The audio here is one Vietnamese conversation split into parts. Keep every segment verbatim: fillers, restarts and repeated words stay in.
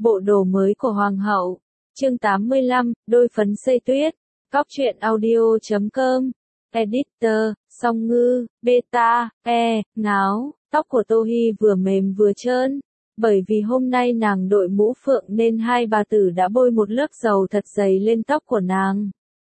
Bộ đồ mới của Hoàng hậu. Chương tám mươi lăm, đôi phấn xây tuyết. Cóc truyện audio chấm com. Editor, Song Ngư, Beta, E, Ngáo. Tóc của Tô Hi vừa mềm vừa trơn. Bởi vì hôm nay nàng đội mũ phượng nên hai bà tử đã bôi một lớp dầu thật dày lên tóc của nàng.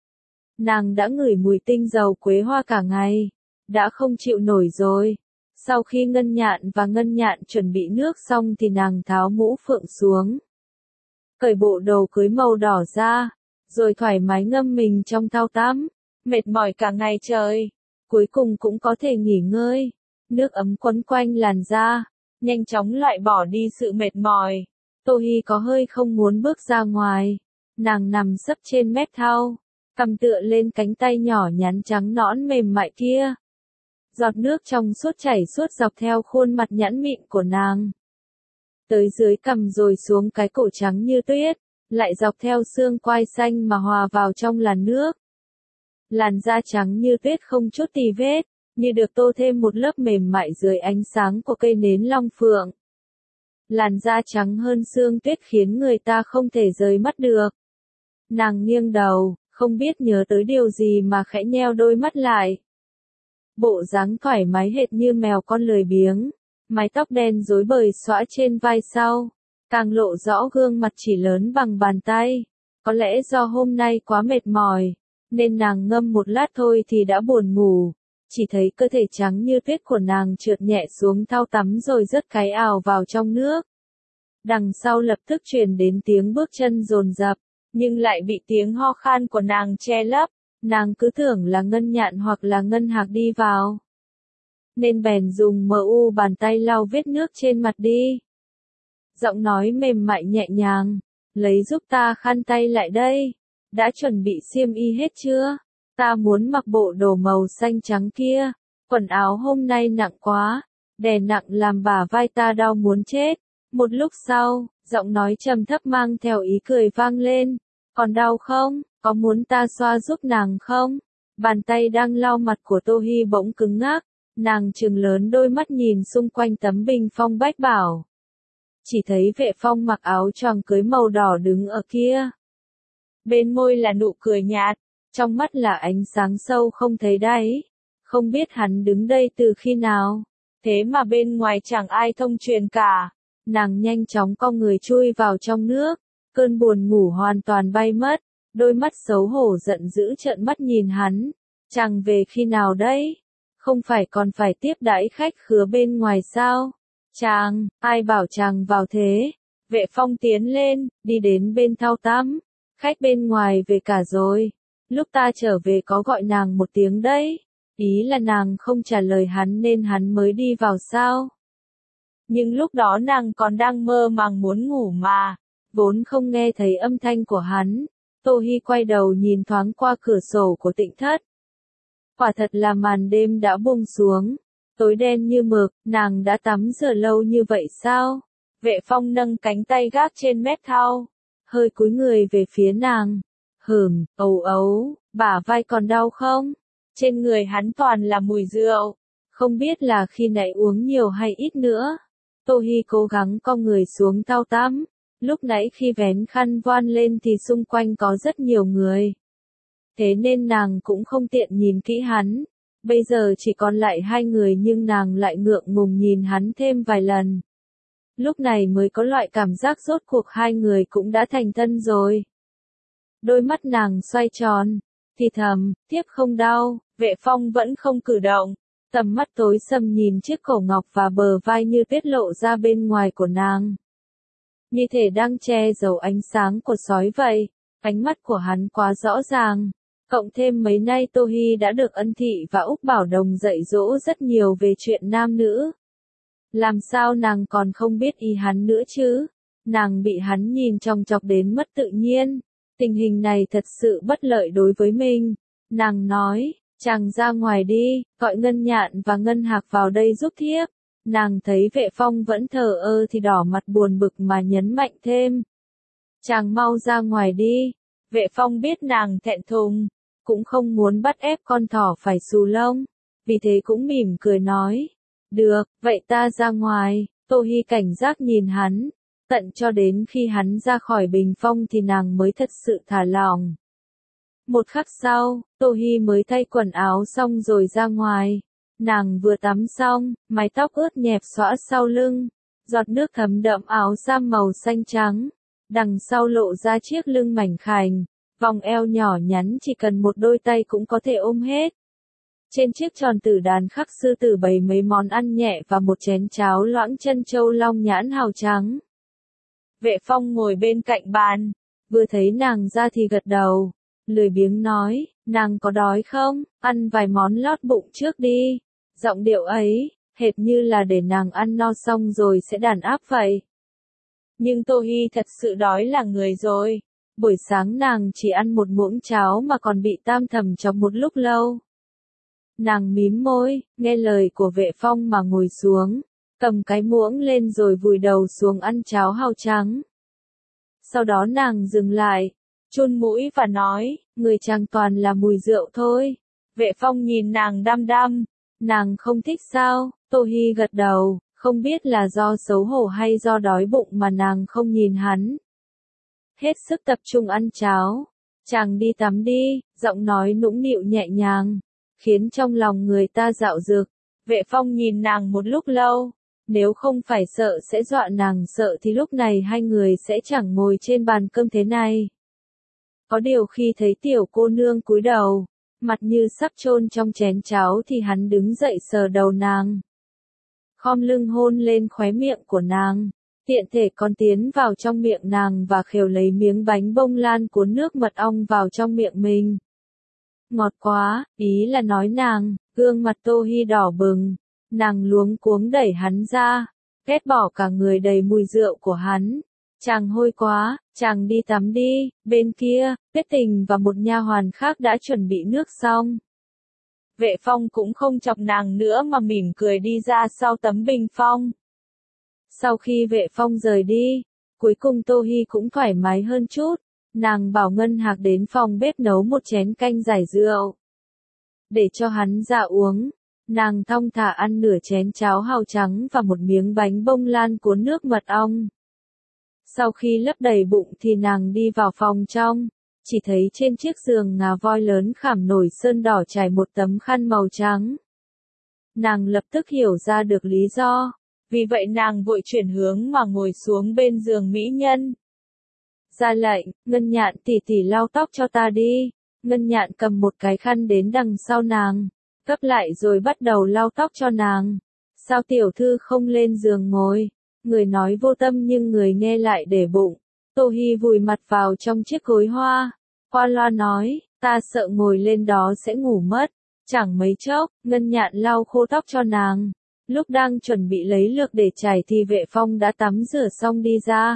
Nàng đã ngửi mùi tinh dầu quế hoa cả ngày. Đã không chịu nổi rồi. Sau khi Ngân Nhạn và Ngân Nhạn chuẩn bị nước xong thì nàng tháo mũ phượng xuống. Cởi bộ đồ cưới màu đỏ ra. Rồi thoải mái ngâm mình trong thau tắm. Mệt mỏi cả ngày trời. Cuối cùng cũng có thể nghỉ ngơi. Nước ấm quấn quanh làn da. Nhanh chóng loại bỏ đi sự mệt mỏi. Tô Hi có hơi không muốn bước ra ngoài. Nàng nằm sấp trên mép thau. Cằm tựa lên cánh tay nhỏ nhắn trắng nõn mềm mại kia. Giọt nước trong suốt chảy suốt dọc theo khuôn mặt nhẵn mịn của nàng. Tới dưới cằm rồi xuống cái cổ trắng như tuyết, lại dọc theo xương quai xanh mà hòa vào trong làn nước. Làn da trắng như tuyết không chút tì vết, như được tô thêm một lớp mềm mại dưới ánh sáng của cây nến long phượng. Làn da trắng hơn xương tuyết khiến người ta không thể rời mắt được. Nàng nghiêng đầu, không biết nhớ tới điều gì mà khẽ nheo đôi mắt lại. Bộ dáng thoải mái hệt như mèo con lười biếng, mái tóc đen rối bời xõa trên vai sau, càng lộ rõ gương mặt chỉ lớn bằng bàn tay. Có lẽ do hôm nay quá mệt mỏi, nên nàng ngâm một lát thôi thì đã buồn ngủ, chỉ thấy cơ thể trắng như tuyết của nàng trượt nhẹ xuống thau tắm rồi rớt cái ào vào trong nước. Đằng sau lập tức truyền đến tiếng bước chân dồn dập, nhưng lại bị tiếng ho khan của nàng che lấp. Nàng cứ tưởng là Ngân Nhạn hoặc là Ngân Hạc đi vào. Nên bèn dùng mờ u bàn tay lau vết nước trên mặt đi. Giọng nói mềm mại nhẹ nhàng. Lấy giúp ta khăn tay lại đây. Đã chuẩn bị xiêm y hết chưa? Ta muốn mặc bộ đồ màu xanh trắng kia. Quần áo hôm nay nặng quá. Đè nặng làm bả vai ta đau muốn chết. Một lúc sau, giọng nói trầm thấp mang theo ý cười vang lên. Còn đau không? Có muốn ta xoa giúp nàng không? Bàn tay đang lau mặt của Tô Hi bỗng cứng ngắc, nàng trừng lớn đôi mắt nhìn xung quanh tấm bình phong bách bảo. Chỉ thấy Vệ Phong mặc áo choàng cưới màu đỏ đứng ở kia. Bên môi là nụ cười nhạt, trong mắt là ánh sáng sâu không thấy đáy. Không biết hắn đứng đây từ khi nào, thế mà bên ngoài chẳng ai thông truyền cả. Nàng nhanh chóng cong người chui vào trong nước, cơn buồn ngủ hoàn toàn bay mất. Đôi mắt xấu hổ giận dữ trợn mắt nhìn hắn. Chàng về khi nào đấy? Không phải còn phải tiếp đãi khách khứa bên ngoài sao? Chàng, ai bảo chàng vào thế? Vệ Phong tiến lên, đi đến bên thau tắm. Khách bên ngoài về cả rồi. Lúc ta trở về có gọi nàng một tiếng đấy. Ý là nàng không trả lời hắn nên hắn mới đi vào sao? Nhưng lúc đó nàng còn đang mơ màng muốn ngủ mà. Vốn không nghe thấy âm thanh của hắn. Tô Hi quay đầu nhìn thoáng qua cửa sổ của Tịnh thất. Quả thật là màn đêm đã buông xuống. Tối đen như mực, nàng đã tắm rửa lâu như vậy sao? Vệ Phong nâng cánh tay gác trên mép thau. Hơi cúi người về phía nàng. Hừm, ấu ấu, bả vai còn đau không? Trên người hắn toàn là mùi rượu. Không biết là khi nãy uống nhiều hay ít nữa. Tô Hi cố gắng cong người xuống thau tắm. Lúc nãy khi vén khăn voan lên thì xung quanh có rất nhiều người. Thế nên nàng cũng không tiện nhìn kỹ hắn. Bây giờ chỉ còn lại hai người nhưng nàng lại ngượng ngùng nhìn hắn thêm vài lần. Lúc này mới có loại cảm giác rốt cuộc hai người cũng đã thành thân rồi. Đôi mắt nàng xoay tròn, thì thầm, tiếp không đau. Vệ Phong vẫn không cử động. Tầm mắt tối sầm nhìn chiếc cổ ngọc và bờ vai như tiết lộ ra bên ngoài của nàng. Như thể đang che giấu ánh sáng của sói vậy. Ánh mắt của hắn quá rõ ràng. Cộng thêm mấy nay Tô Hi đã được Ân Thị và Úc Bảo Đồng dạy dỗ rất nhiều về chuyện nam nữ. Làm sao nàng còn không biết ý hắn nữa chứ? Nàng bị hắn nhìn chòng chọc đến mất tự nhiên. Tình hình này thật sự bất lợi đối với mình. Nàng nói, chàng ra ngoài đi, gọi Ngân Nhạn và Ngân Hạc vào đây giúp thiếp. Nàng thấy Vệ Phong vẫn thờ ơ thì đỏ mặt buồn bực mà nhấn mạnh thêm. Chàng mau ra ngoài đi. Vệ Phong biết nàng thẹn thùng, cũng không muốn bắt ép con thỏ phải xù lông. Vì thế cũng mỉm cười nói. Được, vậy ta ra ngoài. Tô Hi cảnh giác nhìn hắn. tận cho đến khi hắn ra khỏi bình phong thì nàng mới thật sự thả lỏng. Một khắc sau, Tô Hi mới thay quần áo xong rồi ra ngoài. Nàng vừa tắm xong, mái tóc ướt nhẹp xõa sau lưng, giọt nước thấm đẫm áo sam màu xanh trắng, đằng sau lộ ra chiếc lưng mảnh khảnh, vòng eo nhỏ nhắn chỉ cần một đôi tay cũng có thể ôm hết. Trên chiếc tròn tử đàn khắc sư tử bày mấy món ăn nhẹ và một chén cháo loãng chân châu long nhãn hào trắng. Vệ Phong ngồi bên cạnh bàn, vừa thấy nàng ra thì gật đầu, lười biếng nói, nàng có đói không, ăn vài món lót bụng trước đi. Giọng điệu ấy, hệt như là để nàng ăn no xong rồi sẽ đàn áp vậy. Nhưng Tô Hi thật sự đói là người rồi. Buổi sáng nàng chỉ ăn một muỗng cháo mà còn bị tam thầm trong một lúc lâu. Nàng mím môi, nghe lời của Vệ Phong mà ngồi xuống, cầm cái muỗng lên rồi vùi đầu xuống ăn cháo hàu trắng. Sau đó nàng dừng lại, chun mũi và nói, người chàng toàn là mùi rượu thôi. Vệ Phong nhìn nàng đăm đăm, nàng không thích sao? Tô Hi gật đầu, không biết là do xấu hổ hay do đói bụng mà nàng không nhìn hắn. Hết sức tập trung ăn cháo, chàng đi tắm đi, giọng nói nũng nịu nhẹ nhàng, khiến trong lòng người ta dạo dực. Vệ Phong nhìn nàng một lúc lâu, nếu không phải sợ sẽ dọa nàng sợ thì lúc này hai người sẽ chẳng ngồi trên bàn cơm thế này. Có điều khi thấy tiểu cô nương cúi đầu, mặt như sắp chôn trong chén cháo thì hắn đứng dậy sờ đầu nàng, khom lưng hôn lên khóe miệng của nàng, tiện thể còn tiến vào trong miệng nàng và khều lấy miếng bánh bông lan cuốn nước mật ong vào trong miệng mình. Ngọt quá, ý là nói nàng, gương mặt Tô Hi đỏ bừng, nàng luống cuống đẩy hắn ra, ghét bỏ cả người đầy mùi rượu của hắn. Chàng hôi quá, chàng đi tắm đi. Bên kia, Tuyết Tình và một nha hoàn khác đã chuẩn bị nước xong. Vệ Phong cũng không chọc nàng nữa mà mỉm cười đi ra sau tấm bình phong. Sau khi Vệ Phong rời đi, cuối cùng Tô Hi cũng thoải mái hơn chút. Nàng bảo Ngân Hạc đến phòng bếp nấu một chén canh giải rượu để cho hắn ra uống. Nàng thong thả ăn nửa chén cháo hàu trắng và một miếng bánh bông lan cuốn nước mật ong. Sau khi lấp đầy bụng thì nàng đi vào phòng trong, chỉ thấy trên chiếc giường ngà voi lớn khảm nổi sơn đỏ trải một tấm khăn màu trắng. Nàng lập tức hiểu ra được lý do, vì vậy nàng vội chuyển hướng mà ngồi xuống bên giường mỹ nhân. Ra lệnh, Ngân Nhạn tỷ tỷ lau tóc cho ta đi. Ngân Nhạn cầm một cái khăn đến đằng sau nàng, gấp lại rồi bắt đầu lau tóc cho nàng. Sao tiểu thư không lên giường ngồi? Người nói vô tâm nhưng người nghe lại để bụng. Tô Hi vùi mặt vào trong chiếc gối hoa, qua loa nói, ta sợ ngồi lên đó sẽ ngủ mất. Chẳng mấy chốc, Ngân Nhạn lau khô tóc cho nàng. Lúc đang chuẩn bị lấy lược để chải thì Vệ Phong đã tắm rửa xong đi ra.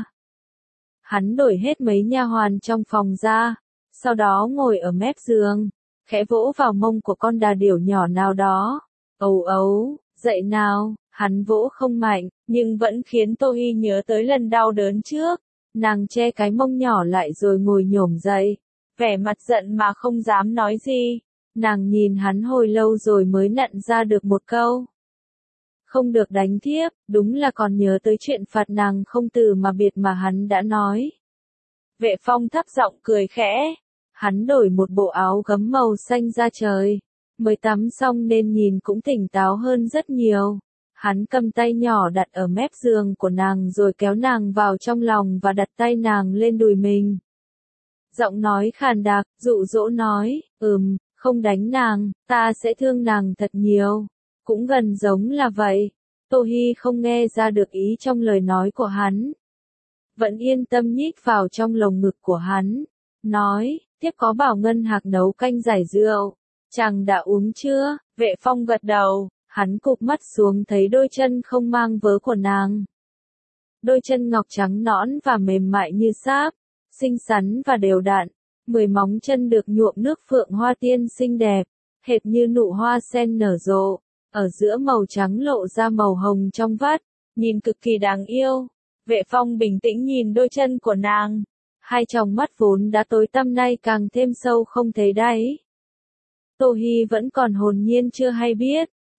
Hắn đổi hết mấy nha hoàn trong phòng ra, sau đó ngồi ở mép giường, khẽ vỗ vào mông của con đà điểu nhỏ nào đó. Ấu ấu, dậy nào. Hắn vỗ không mạnh, nhưng vẫn khiến Tô Hi nhớ tới lần đau đớn trước. Nàng che cái mông nhỏ lại rồi ngồi nhổm dậy, vẻ mặt giận mà không dám nói gì. Nàng nhìn hắn hồi lâu rồi mới nặn ra được một câu. Không được đánh thiếp, đúng là còn nhớ tới chuyện phạt nàng không từ mà biệt mà hắn đã nói. Vệ Phong thấp giọng cười khẽ. Hắn đổi một bộ áo gấm màu xanh da trời, mới tắm xong nên nhìn cũng tỉnh táo hơn rất nhiều. Hắn cầm tay nhỏ đặt ở mép giường của nàng rồi kéo nàng vào trong lòng và đặt tay nàng lên đùi mình. Giọng nói khàn đặc, dụ dỗ nói, ừm, không đánh nàng, ta sẽ thương nàng thật nhiều. Cũng gần giống là vậy. Tô Hi không nghe ra được ý trong lời nói của hắn. Vẫn yên tâm nhích vào trong lồng ngực của hắn. Nói, tiếp có bảo Ngân Hạc nấu canh giải rượu. Chàng đã uống chưa? Vệ Phong gật đầu. Hắn cụp mắt xuống thấy đôi chân không mang vớ của nàng. Đôi chân ngọc trắng nõn và mềm mại như sáp, xinh xắn và đều đặn. Mười móng chân được nhuộm nước phượng hoa tiên xinh đẹp, hệt như nụ hoa sen nở rộ. Ở giữa màu trắng lộ ra màu hồng trong vắt, nhìn cực kỳ đáng yêu. Vệ Phong bình tĩnh nhìn đôi chân của nàng. Hai tròng mắt vốn đã tối tăm nay càng thêm sâu không thấy đáy. Tô Hi vẫn còn hồn nhiên chưa hay biết.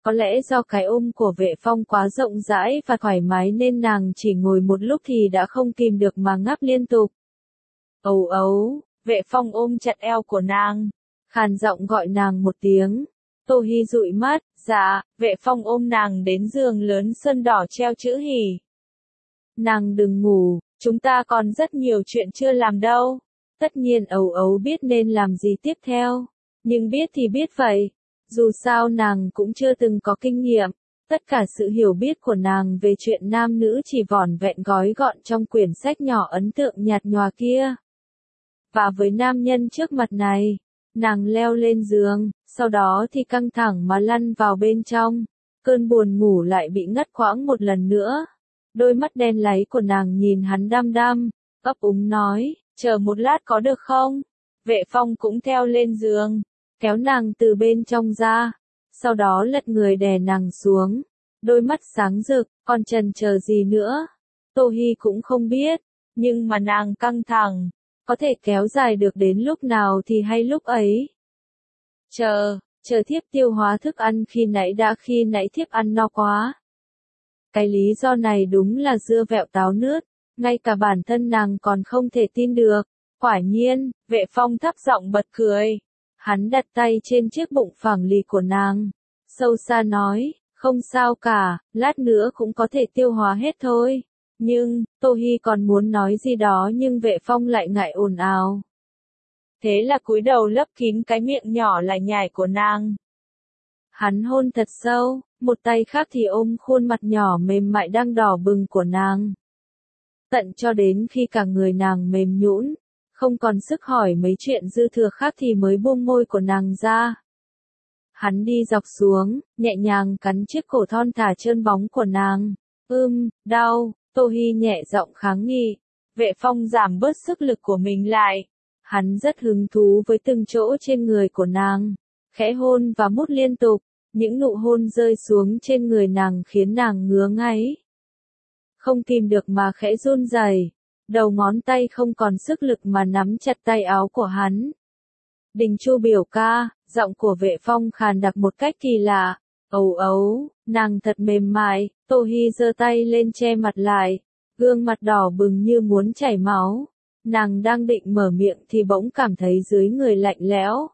Có lẽ do cái ôm của Vệ Phong quá rộng rãi và thoải mái nên nàng chỉ ngồi một lúc thì đã không kìm được mà ngáp liên tục. Ấu ấu, Vệ Phong ôm chặt eo của nàng, khàn giọng gọi nàng một tiếng. Tô Hi dụi mắt, dạ, Vệ Phong ôm nàng đến giường lớn sơn đỏ treo chữ hỉ. Nàng đừng ngủ, chúng ta còn rất nhiều chuyện chưa làm đâu. Tất nhiên ấu ấu biết nên làm gì tiếp theo, nhưng biết thì biết vậy. Dù sao nàng cũng chưa từng có kinh nghiệm, tất cả sự hiểu biết của nàng về chuyện nam nữ chỉ vỏn vẹn gói gọn trong quyển sách nhỏ ấn tượng nhạt nhòa kia. Và với nam nhân trước mặt này, nàng leo lên giường, sau đó thì căng thẳng mà lăn vào bên trong, cơn buồn ngủ lại bị ngắt quãng một lần nữa. Đôi mắt đen láy của nàng nhìn hắn đăm đăm, ấp úng nói, chờ một lát có được không? Vệ Phong cũng theo lên giường, kéo nàng từ bên trong ra, sau đó lật người đè nàng xuống, đôi mắt sáng rực, còn chần chờ gì nữa? Tô Hi cũng không biết, nhưng mà nàng căng thẳng, có thể kéo dài được đến lúc nào thì hay lúc ấy. Chờ, chờ thiếp tiêu hóa thức ăn khi nãy đã khi nãy thiếp ăn no quá. Cái lý do này đúng là dưa vẹo táo nứt, ngay cả bản thân nàng còn không thể tin được. Quả nhiên, Vệ Phong thấp giọng bật cười. Hắn đặt tay trên chiếc bụng phẳng lì của nàng, sâu xa nói, không sao cả, lát nữa cũng có thể tiêu hóa hết thôi. Nhưng, Tô Hi còn muốn nói gì đó nhưng Vệ Phong lại ngại ồn ào. Thế là cúi đầu lấp kín cái miệng nhỏ lải nhải của nàng. Hắn hôn thật sâu, một tay khác thì ôm khuôn mặt nhỏ mềm mại đang đỏ bừng của nàng. Tận cho đến khi cả người nàng mềm nhũn, không còn sức hỏi mấy chuyện dư thừa khác thì mới buông môi của nàng ra. Hắn đi dọc xuống, nhẹ nhàng cắn chiếc cổ thon thả trơn bóng của nàng. Ưm, đau, Tô Hi nhẹ giọng kháng nghị. Vệ Phong giảm bớt sức lực của mình lại. Hắn rất hứng thú với từng chỗ trên người của nàng, khẽ hôn và mút liên tục. Những nụ hôn rơi xuống trên người nàng khiến nàng ngứa ngáy. Không kìm được mà khẽ run rẩy, đầu ngón tay không còn sức lực mà nắm chặt tay áo của hắn. Đình Chu biểu ca, giọng của Vệ Phong khàn đặc một cách kỳ lạ. Ấu ấu, nàng thật mềm mại. Tô Hi giơ tay lên che mặt lại, gương mặt đỏ bừng như muốn chảy máu. Nàng đang định mở miệng thì bỗng cảm thấy dưới người lạnh lẽo.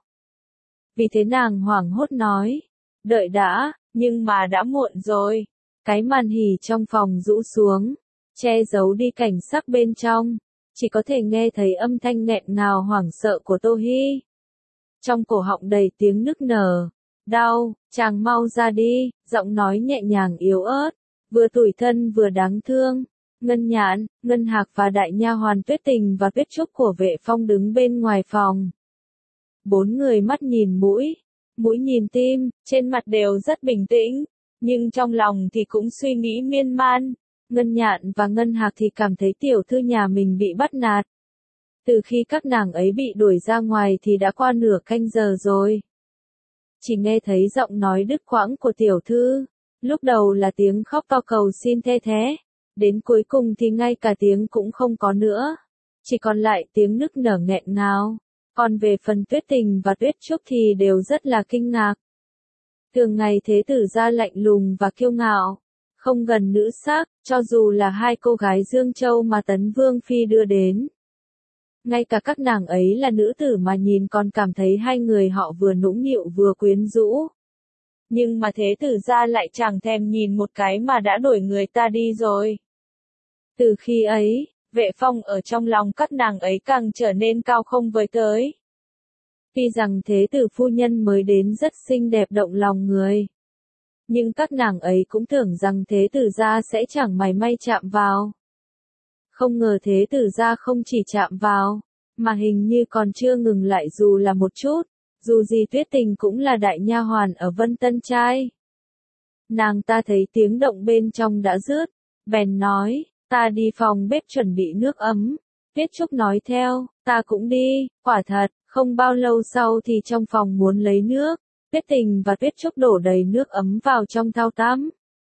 Vì thế nàng hoảng hốt nói, đợi đã, nhưng mà đã muộn rồi. Cái màn hỉ trong phòng rũ xuống, che giấu đi cảnh sắc bên trong, chỉ có thể nghe thấy âm thanh nghẹn ngào hoảng sợ của Tô Hi. Trong cổ họng đầy tiếng nức nở. Đau, chàng mau ra đi, giọng nói nhẹ nhàng yếu ớt, vừa tủi thân vừa đáng thương. Ngân Nhạn, Ngân Hạc và đại nha hoàn Tuyết Tình và Tuyết Trúc của Vệ Phong đứng bên ngoài phòng. Bốn người mắt nhìn mũi, mũi nhìn tim, trên mặt đều rất bình tĩnh, nhưng trong lòng thì cũng suy nghĩ miên man. Ngân Nhạn và Ngân Hạc thì cảm thấy tiểu thư nhà mình bị bắt nạt. Từ khi các nàng ấy bị đuổi ra ngoài thì đã qua nửa canh giờ rồi. Chỉ nghe thấy giọng nói đứt quãng của tiểu thư, lúc đầu là tiếng khóc to cầu xin the thé, đến cuối cùng thì ngay cả tiếng cũng không có nữa, chỉ còn lại tiếng nức nở nghẹn ngào. Còn về phần Tuyết Tình và Tuyết Trúc thì đều rất là kinh ngạc. Thường ngày thế tử gia lạnh lùng và kiêu ngạo, không gần nữ sắc, cho dù là hai cô gái Dương Châu mà Tấn Vương Phi đưa đến. Ngay cả các nàng ấy là nữ tử mà nhìn còn cảm thấy hai người họ vừa nũng nịu vừa quyến rũ. Nhưng mà thế tử gia lại chẳng thèm nhìn một cái mà đã đuổi người ta đi rồi. Từ khi ấy, Vệ Phong ở trong lòng các nàng ấy càng trở nên cao không với tới. Tuy rằng thế tử phu nhân mới đến rất xinh đẹp động lòng người, nhưng các nàng ấy cũng tưởng rằng thế tử gia sẽ chẳng mảy may chạm vào. Không ngờ thế tử gia không chỉ chạm vào, mà hình như còn chưa ngừng lại dù là một chút, dù gì Tuyết Tình cũng là đại nha hoàn ở Vân Tân Trai. Nàng ta thấy tiếng động bên trong đã dứt, bèn nói, ta đi phòng bếp chuẩn bị nước ấm. Tuyết Trúc nói theo, ta cũng đi. Quả thật, không bao lâu sau thì trong phòng muốn lấy nước, Tuyết Tình và Tuyết Trúc đổ đầy nước ấm vào trong thau tắm.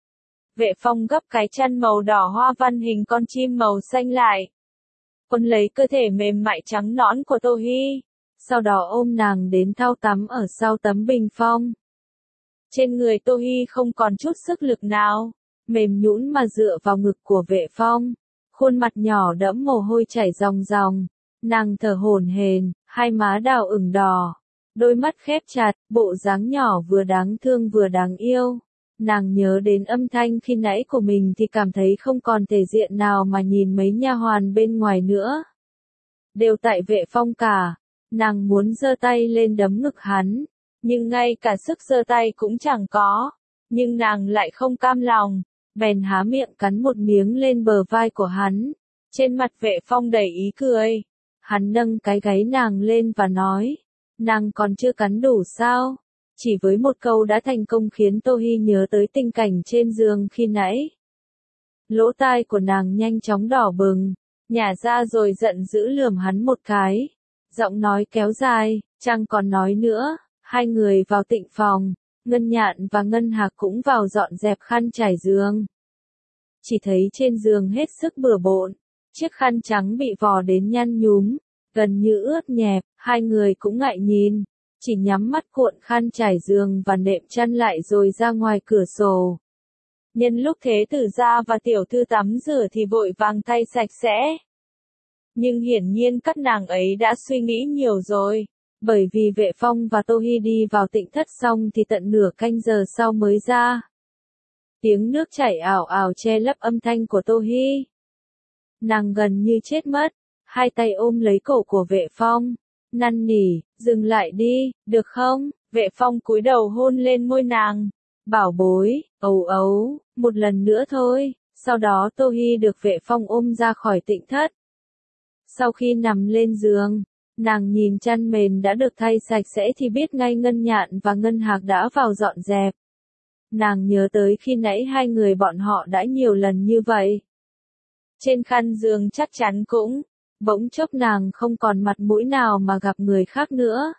Vệ Phong gấp cái chăn màu đỏ hoa văn hình con chim màu xanh lại, quấn lấy cơ thể mềm mại trắng nõn của Tô Hi, sau đó ôm nàng đến thau tắm ở sau tấm bình phong. Trên người Tô Hi không còn chút sức lực nào, mềm nhũn mà dựa vào ngực của Vệ Phong. Khuôn mặt nhỏ đẫm mồ hôi chảy ròng ròng, nàng thở hổn hển, hai má đào ửng đỏ, đôi mắt khép chặt, bộ dáng nhỏ vừa đáng thương vừa đáng yêu. Nàng nhớ đến âm thanh khi nãy của mình thì cảm thấy không còn thể diện nào mà nhìn mấy nha hoàn bên ngoài nữa. Đều tại Vệ Phong cả, nàng muốn giơ tay lên đấm ngực hắn, nhưng ngay cả sức giơ tay cũng chẳng có, nhưng nàng lại không cam lòng, bèn há miệng cắn một miếng lên bờ vai của hắn. Trên mặt Vệ Phong đầy ý cười, hắn nâng cái gáy nàng lên và nói, nàng còn chưa cắn đủ sao? Chỉ với một câu đã thành công khiến Tô Hi nhớ tới tình cảnh trên giường khi nãy. Lỗ tai của nàng nhanh chóng đỏ bừng, nhả ra rồi giận dữ lườm hắn một cái. Giọng nói kéo dài, chẳng còn nói nữa, hai người vào tịnh phòng, Ngân Nhạn và Ngân Hạc cũng vào dọn dẹp khăn trải giường. Chỉ thấy trên giường hết sức bừa bộn, chiếc khăn trắng bị vò đến nhăn nhúm, gần như ướt nhẹp, hai người cũng ngại nhìn, chỉ nhắm mắt cuộn khăn trải giường và nệm chăn lại rồi ra ngoài cửa sổ. Nhân lúc Thế Tử gia và tiểu thư tắm rửa thì vội vàng thay sạch sẽ. Nhưng hiển nhiên các nàng ấy đã suy nghĩ nhiều rồi, bởi vì Vệ Phong và Tô Hi đi vào tịnh thất xong thì tận nửa canh giờ sau mới ra. Tiếng nước chảy ảo ảo che lấp âm thanh của Tô Hi. Nàng gần như chết mất, hai tay ôm lấy cổ của Vệ Phong, năn nỉ, dừng lại đi, được không? Vệ Phong cúi đầu hôn lên môi nàng, bảo bối, ấu ấu, một lần nữa thôi. Sau đó Tô Hi được Vệ Phong ôm ra khỏi tịnh thất. Sau khi nằm lên giường, nàng nhìn chăn mền đã được thay sạch sẽ thì biết ngay Ngân Nhạn và Ngân Hạc đã vào dọn dẹp. Nàng nhớ tới khi nãy hai người bọn họ đã nhiều lần như vậy. Trên khăn giường chắc chắn cũng, bỗng chốc nàng không còn mặt mũi nào mà gặp người khác nữa.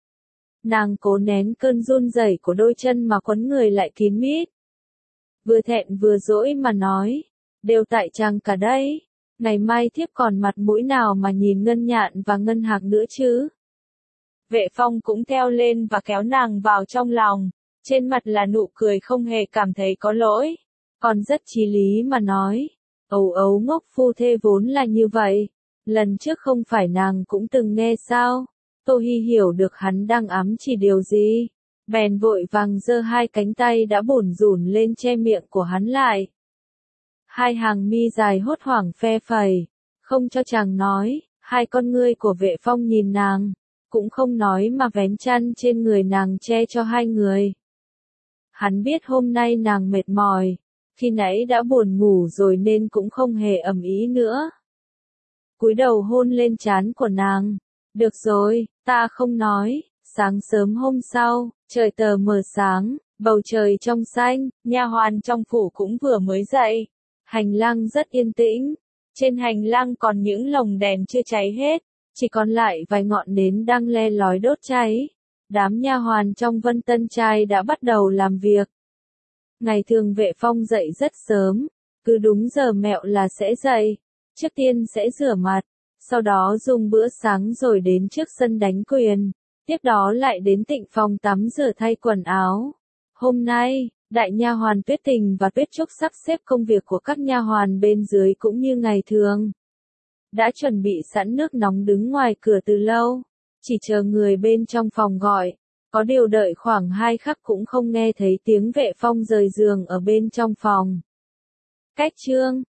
Nàng cố nén cơn run rẩy của đôi chân mà quấn người lại kín mít. Vừa thẹn vừa dỗi mà nói, đều tại chàng cả đấy, ngày mai thiếp còn mặt mũi nào mà nhìn Ngân Nhạn và Ngân Hạc nữa chứ. Vệ Phong cũng theo lên và kéo nàng vào trong lòng, trên mặt là nụ cười không hề cảm thấy có lỗi, còn rất chí lý mà nói, ấu ấu ngốc phu thê vốn là như vậy, lần trước không phải nàng cũng từng nghe sao. Tô Hi hiểu được hắn đang ám chỉ điều gì, bèn vội vàng giơ hai cánh tay đã bủn rủn lên che miệng của hắn lại. Hai hàng mi dài hốt hoảng phe phẩy, không cho chàng nói, hai con ngươi của Vệ Phong nhìn nàng, cũng không nói mà vén chăn trên người nàng che cho hai người. Hắn biết hôm nay nàng mệt mỏi, khi nãy đã buồn ngủ rồi nên cũng không hề ầm ĩ nữa. Cúi đầu hôn lên trán của nàng, được rồi, ta không nói. Sáng sớm hôm sau, trời tờ mờ sáng, bầu trời trong xanh, nha hoàn trong phủ cũng vừa mới dậy. Hành lang rất yên tĩnh, trên hành lang còn những lồng đèn chưa cháy hết, chỉ còn lại vài ngọn nến đang le lói đốt cháy. Đám nha hoàn trong Vân Tân Trai đã bắt đầu làm việc. Ngày thường Vệ Phong dậy rất sớm, cứ đúng giờ mẹo là sẽ dậy, trước tiên sẽ rửa mặt, sau đó dùng bữa sáng rồi đến trước sân đánh quyền, tiếp đó lại đến tịnh phòng tắm rửa thay quần áo. Hôm nay, đại nha hoàn Tuyết Tình và Tuyết Trúc sắp xếp công việc của các nha hoàn bên dưới cũng như ngày thường. Đã chuẩn bị sẵn nước nóng đứng ngoài cửa từ lâu, chỉ chờ người bên trong phòng gọi. Có điều đợi khoảng hai khắc cũng không nghe thấy tiếng Vệ Phong rời giường ở bên trong phòng. Cách chương